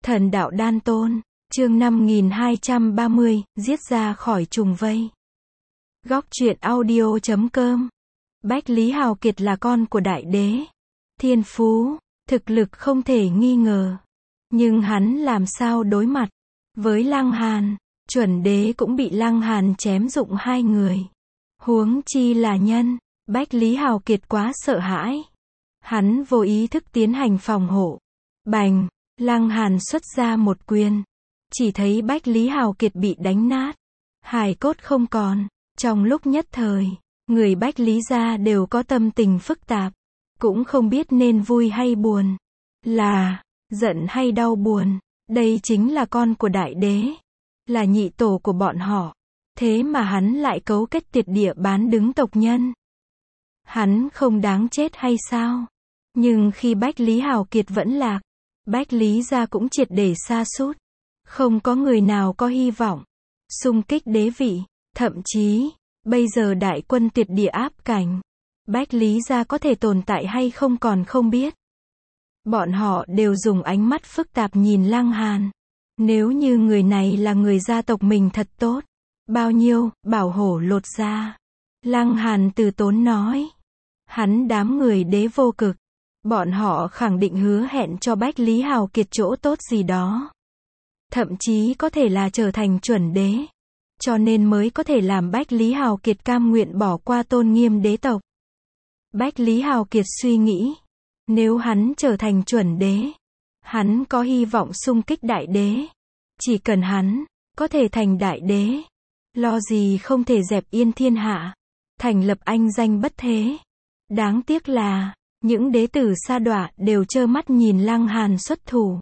Thần đạo đan tôn, chương 5230, giết ra khỏi trùng vây. Góc truyện audio.com. Bách Lý Hào Kiệt là con của đại đế. Thiên phú, thực lực không thể nghi ngờ. Nhưng hắn làm sao đối mặt với Lăng Hàn? Chuẩn đế cũng bị Lăng Hàn chém dụng 2 người. Huống chi là nhân. Bách Lý Hào Kiệt quá sợ hãi. Hắn vô ý thức tiến hành phòng hộ. Bành! Lăng Hàn xuất ra một quyền. Chỉ thấy Bách Lý Hào Kiệt bị đánh nát. Hài cốt không còn. Trong lúc nhất thời, người Bách Lý gia đều có tâm tình phức tạp. Cũng không biết nên vui hay buồn. Là giận hay đau buồn. Đây chính là con của đại đế. Là nhị tổ của bọn họ. Thế mà hắn lại cấu kết tiệt địa bán đứng tộc nhân. Hắn không đáng chết hay sao? Nhưng khi Bách Lý Hào Kiệt vẫn lạc, Bách Lý gia cũng triệt để sa sút. Không có người nào có hy vọng xung kích đế vị. Thậm chí, bây giờ đại quân tuyệt địa áp cảnh. Bách Lý gia có thể tồn tại hay không còn không biết. Bọn họ đều dùng ánh mắt phức tạp nhìn Lăng Hàn. Nếu như người này là người gia tộc mình thật tốt. Bao nhiêu, bảo hổ lột da. Lăng Hàn từ tốn nói. Hắn đám người đế vô cực. Bọn họ khẳng định hứa hẹn cho Bách Lý Hào Kiệt chỗ tốt gì đó. Thậm chí có thể là trở thành chuẩn đế. Cho nên mới có thể làm Bách Lý Hào Kiệt cam nguyện bỏ qua tôn nghiêm đế tộc. Bách Lý Hào Kiệt suy nghĩ. Nếu hắn trở thành chuẩn đế, hắn có hy vọng xung kích đại đế. Chỉ cần hắn có thể thành đại đế, lo gì không thể dẹp yên thiên hạ, thành lập anh danh bất thế. Đáng tiếc là những đế tử sa đọa đều trơ mắt nhìn Lăng Hàn xuất thủ.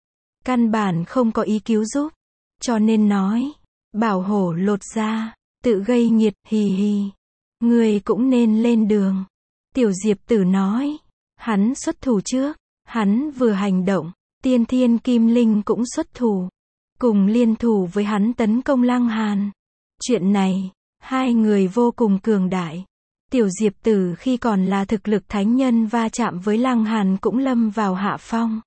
Căn bản không có ý cứu giúp. Cho nên nói, bảo hổ lột da, tự gây nghiệt, hì hì. Người cũng nên lên đường. Tiểu Diệp Tử nói, hắn xuất thủ trước. Hắn vừa hành động, Tiên Thiên Kim Linh cũng xuất thủ. Cùng liên thủ với hắn tấn công Lăng Hàn. Chuyện này, 2 người vô cùng cường đại. Tiểu Diệp Tử khi còn là thực lực thánh nhân va chạm với Lăng Hàn cũng lâm vào hạ phong.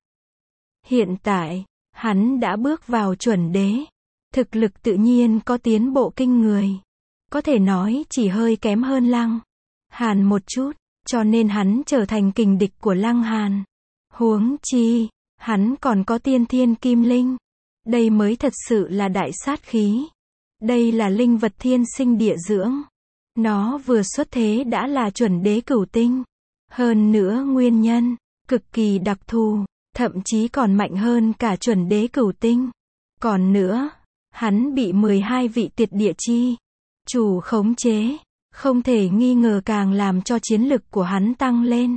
Hiện tại, hắn đã bước vào chuẩn đế. Thực lực tự nhiên có tiến bộ kinh người. Có thể nói chỉ hơi kém hơn Lăng Hàn một chút, cho nên hắn trở thành kình địch của Lăng Hàn. Huống chi, hắn còn có Tiên Thiên Kim Linh. Đây mới thật sự là đại sát khí. Đây là linh vật thiên sinh địa dưỡng. Nó vừa xuất thế đã là chuẩn đế cửu tinh. Hơn nữa nguyên nhân cực kỳ đặc thù, thậm chí còn mạnh hơn cả chuẩn đế cửu tinh. Còn nữa, hắn bị 12 vị tuyệt địa chi chủ khống chế, không thể nghi ngờ càng làm cho chiến lực của hắn tăng lên.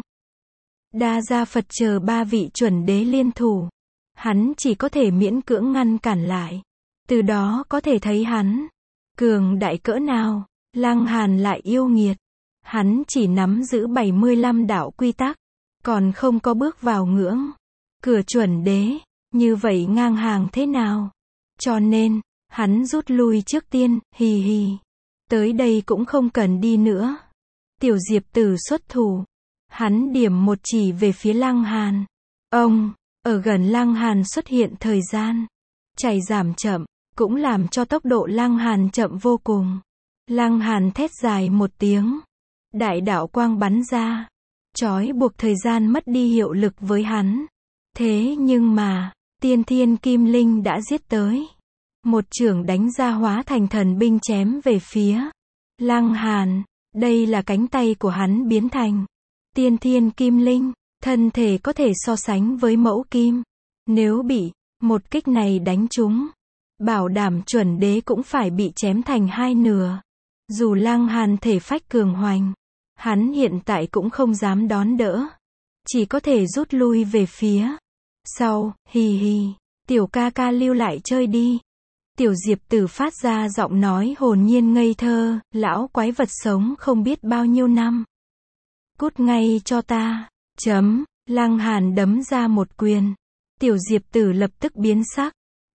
Đa Gia Phật chờ 3 vị chuẩn đế liên thủ, hắn chỉ có thể miễn cưỡng ngăn cản lại. Từ đó có thể thấy hắn cường đại cỡ nào. Lăng Hàn lại yêu nghiệt. Hắn chỉ nắm giữ 75 đạo quy tắc, còn không có bước vào ngưỡng cửa chuẩn đế. Như vậy ngang hàng thế nào? Cho nên, hắn rút lui trước tiên, hì hì. Tới đây cũng không cần đi nữa. Tiểu Diệp Tử xuất thủ. Hắn điểm một chỉ về phía Lăng Hàn. Ông, ở gần Lăng Hàn xuất hiện thời gian chạy giảm chậm, cũng làm cho tốc độ Lăng Hàn chậm vô cùng. Lăng Hàn thét dài một tiếng. Đại đạo quang bắn ra. Trói buộc thời gian mất đi hiệu lực với hắn. Thế nhưng mà, Tiên Thiên Kim Linh đã giết tới. Một chưởng đánh ra hóa thành thần binh chém về phía Lăng Hàn. Đây là cánh tay của hắn biến thành Tiên Thiên Kim Linh. Thân thể có thể so sánh với mẫu kim. Nếu bị một kích này đánh trúng, bảo đảm chuẩn đế cũng phải bị chém thành 2 nửa. Dù Lăng Hàn thể phách cường hoành, hắn hiện tại cũng không dám đón đỡ. Chỉ có thể rút lui về phía sau, hì hì. Tiểu ca ca lưu lại chơi đi. Tiểu Diệp Tử phát ra giọng nói hồn nhiên ngây thơ. Lão quái vật sống không biết bao nhiêu năm. Cút ngay cho ta. Lăng Hàn đấm ra một quyền. Tiểu Diệp Tử lập tức biến sắc.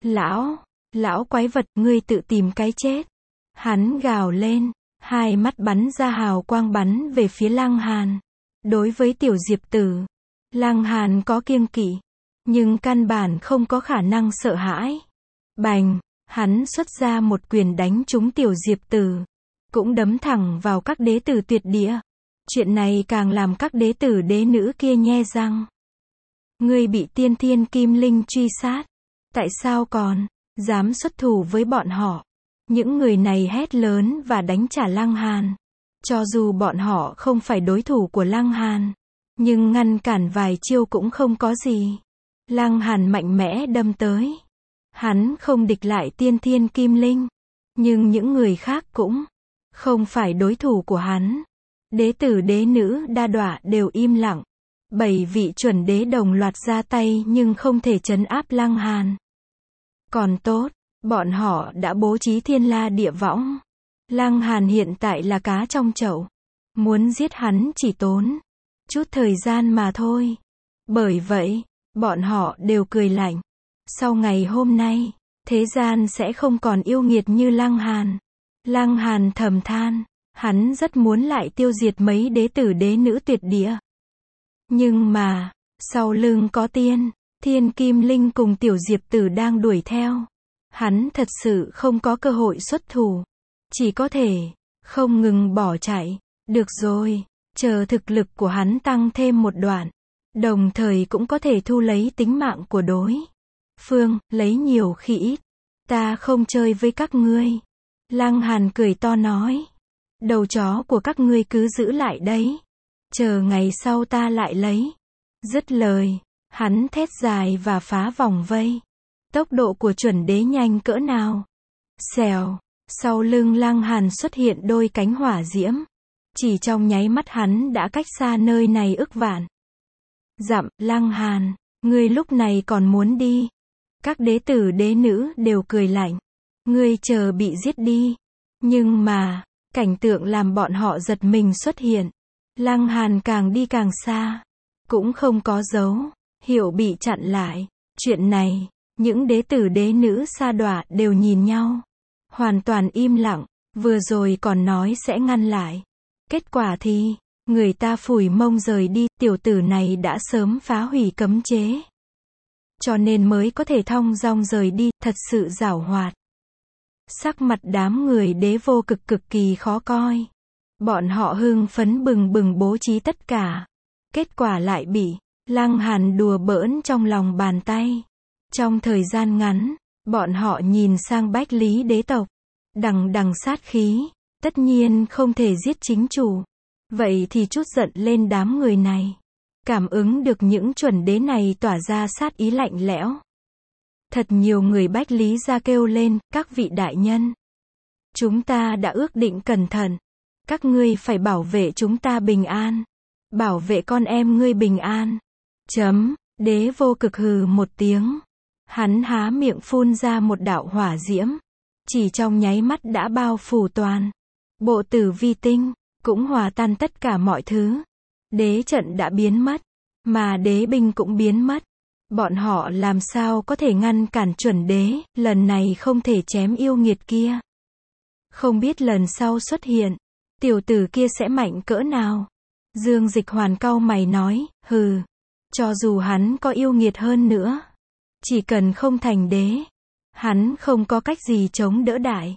Lão quái vật, ngươi tự tìm cái chết. Hắn gào lên, 2 mắt bắn ra hào quang bắn về phía Lăng Hàn. Đối với Tiểu Diệp Tử, Lăng Hàn có kiêng kỵ. nhưng căn bản không có khả năng sợ hãi. Bành, hắn xuất ra một quyền đánh trúng Tiểu Diệp Tử, cũng đấm thẳng vào các đế tử tuyệt địa. Chuyện này càng làm các đế tử đế nữ kia nhe răng. Ngươi bị tiên thiên kim linh truy sát, tại sao còn dám xuất thủ với bọn họ? Những người này hét lớn và đánh trả Lăng Hàn. Cho dù bọn họ không phải đối thủ của Lăng Hàn, nhưng ngăn cản vài chiêu cũng không có gì. Lăng Hàn mạnh mẽ đâm tới. Hắn không địch lại tiên thiên kim linh, nhưng những người khác cũng không phải đối thủ của hắn. Đế tử đế nữ đa đọa đều im lặng. 7 vị chuẩn đế đồng loạt ra tay nhưng không thể trấn áp Lăng Hàn. Còn tốt, bọn họ đã bố trí thiên la địa võng. Lăng Hàn hiện tại là cá trong chậu. Muốn giết hắn chỉ tốn chút thời gian mà thôi. Bởi vậy, bọn họ đều cười lạnh. Sau ngày hôm nay, thế gian sẽ không còn yêu nghiệt như Lăng Hàn. Lăng Hàn thầm than, hắn rất muốn lại tiêu diệt mấy đế tử đế nữ tuyệt địa. Nhưng mà, sau lưng có thiên kim linh cùng Tiểu Diệp Tử đang đuổi theo. Hắn thật sự không có cơ hội xuất thủ. Chỉ có thể không ngừng bỏ chạy. Được rồi, chờ thực lực của hắn tăng thêm một đoạn. Đồng thời cũng có thể thu lấy tính mạng của đối phương, lấy nhiều khi ít. Ta không chơi với các ngươi. Lăng Hàn cười to nói. Đầu chó của các ngươi cứ giữ lại đấy. Chờ ngày sau ta lại lấy. Dứt lời, hắn thét dài và phá vòng vây. Tốc độ của chuẩn đế nhanh cỡ nào? Xèo, sau lưng Lăng Hàn xuất hiện đôi cánh hỏa diễm. Chỉ trong nháy mắt hắn đã cách xa nơi này ức vạn dặm. Lăng Hàn, ngươi lúc này còn muốn đi? Các đế tử đế nữ đều cười lạnh. Ngươi chờ bị giết đi. Nhưng mà, cảnh tượng làm bọn họ giật mình xuất hiện. Lăng Hàn càng đi càng xa. Cũng không có dấu hiệu bị chặn lại. Chuyện này, những đế tử đế nữ sa đọa đều nhìn nhau. Hoàn toàn im lặng. Vừa rồi còn nói sẽ ngăn lại. Kết quả thì, người ta phủi mông rời đi. Tiểu tử này đã sớm phá hủy cấm chế. Cho nên mới có thể thong dong rời đi. Thật sự giảo hoạt. Sắc mặt đám người đế vô cực cực kỳ khó coi. Bọn họ hưng phấn bừng bừng bố trí tất cả. Kết quả lại bị Lăng Hàn đùa bỡn trong lòng bàn tay. Trong thời gian ngắn, bọn họ nhìn sang Bách Lý đế tộc. Đằng đằng sát khí. Tất nhiên không thể giết chính chủ. Vậy thì chút giận lên đám người này. Cảm ứng được những chuẩn đế này tỏa ra sát ý lạnh lẽo. Thật nhiều người Bách Lý ra kêu lên, các vị đại nhân. Chúng ta đã ước định cẩn thận. Các ngươi phải bảo vệ chúng ta bình an. Bảo vệ con em ngươi bình an. Đế vô cực hừ một tiếng. Hắn há miệng phun ra một đạo hỏa diễm. Chỉ trong nháy mắt đã bao phủ toàn bộ Tử Vi tinh, cũng hòa tan tất cả mọi thứ. Đế trận đã biến mất, mà đế binh cũng biến mất. Bọn họ làm sao có thể ngăn cản chuẩn đế, lần này không thể chém yêu nghiệt kia. Không biết lần sau xuất hiện, tiểu tử kia sẽ mạnh cỡ nào. Dương Dịch Hoàn cau mày nói, hừ, cho dù hắn có yêu nghiệt hơn nữa, chỉ cần không thành đế, hắn không có cách gì chống đỡ đại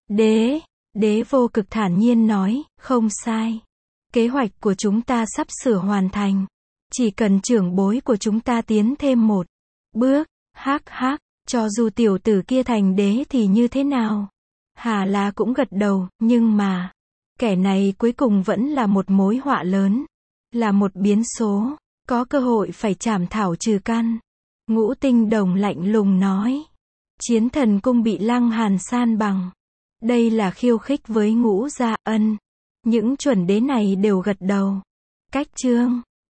đế vô cực thản nhiên nói, không sai. Kế hoạch của chúng ta sắp sửa hoàn thành. Chỉ cần trưởng bối của chúng ta tiến thêm một bước, cho dù tiểu tử kia thành đế thì như thế nào? Hà La cũng gật đầu, nhưng mà, kẻ này cuối cùng vẫn là một mối họa lớn. Là một biến số, có cơ hội phải chảm thảo trừ căn. Ngũ Tinh Đồng lạnh lùng nói. Chiến Thần Cung bị Lăng Hàn san bằng. Đây là khiêu khích với Ngũ gia. Những chuẩn đế này đều gật đầu. Cách chương